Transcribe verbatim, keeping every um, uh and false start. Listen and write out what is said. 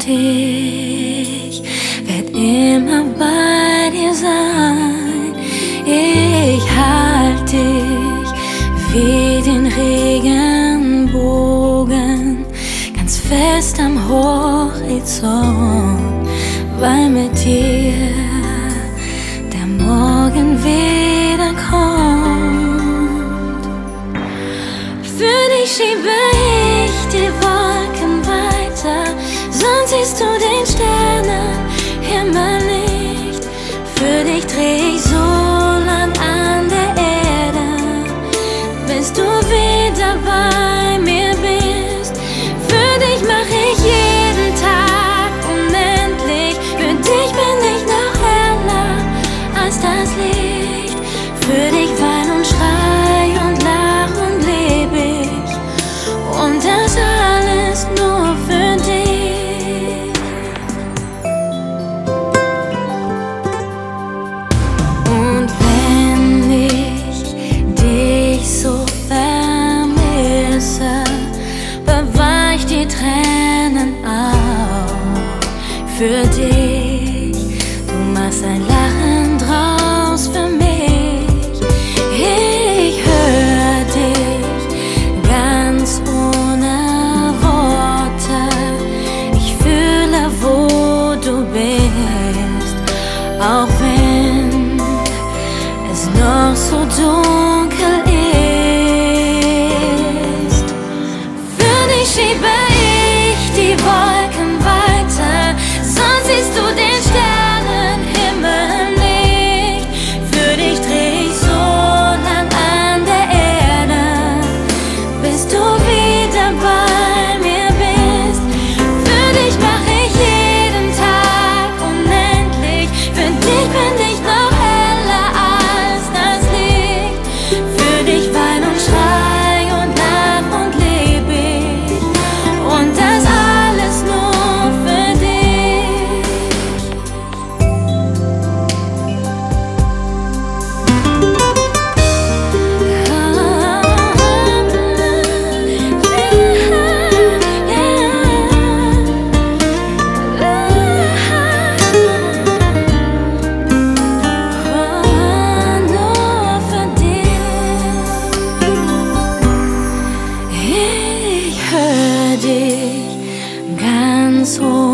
und ich werd immer bei dir sein. Ich halt dich wie den Regenbogen ganz fest am Horizont, weil mit dir der Morgen wiederkommt. Für dich schiebe ich die Wolken weiter, sonst siehst du den Sternenhimmel nicht. Für dich dreh ich so lang an der Erde, bis du wieder bei mir bist. Für dich mach ich jeden Tag unendlich, für dich bin ich noch heller als das Licht. Für dich wein und schrei und lach und leb ich, und das alles nur für dich. Und wenn ich dich so vermisse, bewahr ich die Tränen auf für dich. Du machst ein Lachen draus für mich. Ich hör dich ganz ohne Worte. Ich fühle, wo du bist, auch wenn es noch so dunkel ist. Für dich schiebe ich die Wolken weiter, sonst siehst du den Sternenhimmel nicht. Für dich dreh ich so lang an der Erde, bis du wieder bei mir bist. Für dich mach ich jeden Tag unendlich, für dich bin ich noch heller als das Licht. Für dich wein und schrei und lach und leb ich, und das alles nur für dich. Nur für dich. Ich hör dich ganz ohne